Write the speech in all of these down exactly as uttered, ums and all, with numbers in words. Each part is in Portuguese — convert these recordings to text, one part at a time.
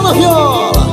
na viola.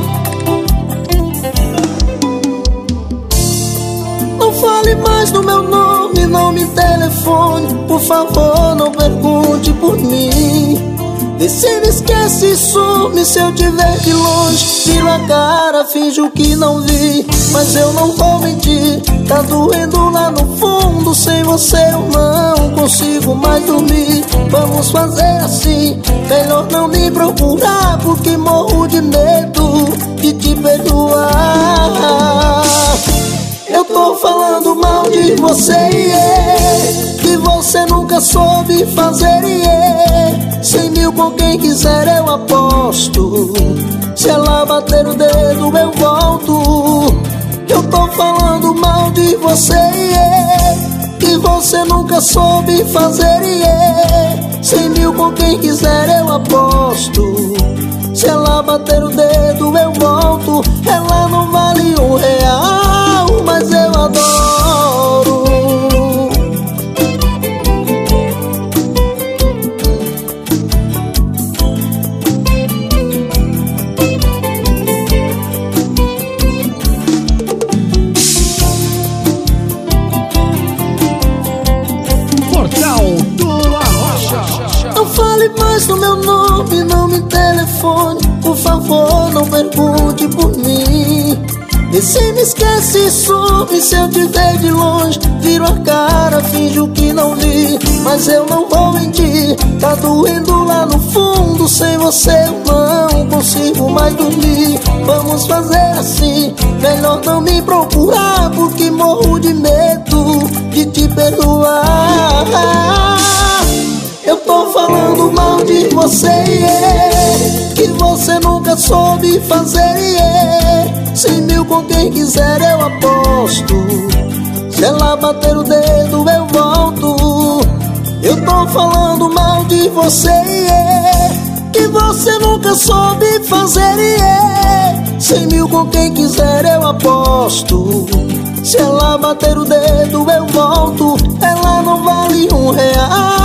Não fale mais no meu nome, não me telefone, por favor, não pergunte por mim. E se me esquece e some, se eu te ver de longe, viro a cara, finjo que não vi. Mas eu não vou mentir, tá doendo lá no fundo. Sem você eu não consigo mais dormir. Vamos fazer assim, melhor não me procurar, porque morro de medo de te perdoar. Eu tô falando mal de você, yeah, que você nunca soube fazer, yeah. Cem mil com quem quiser eu aposto, se ela bater o dedo eu volto. Eu tô falando mal de você, yeah, que você nunca soube fazer, yeah. Cem mil com quem quiser eu aposto, se ela bater o dedo eu volto. Ela não vale um real, mas eu adoro. Portal do Arrocha. Não fale mais no meu nome, não me telefone, por favor, não pergunte por mim. E se me esquece e some, se eu te ver de longe, viro a cara, finjo que não vi. Mas eu não vou mentir, tá doendo lá no fundo. Sem você eu não consigo mais dormir. Vamos fazer assim, melhor não me procurar, porque morro de medo de te perdoar. Eu tô falando mal de você, yeah, que você nunca soube fazer, yeah. Cem mil com quem quiser eu aposto, se ela bater o dedo eu volto. Eu tô falando mal de você, yeah, que você nunca soube fazer, yeah. Cem mil com quem quiser eu aposto, se ela bater o dedo eu volto. Ela não vale um real,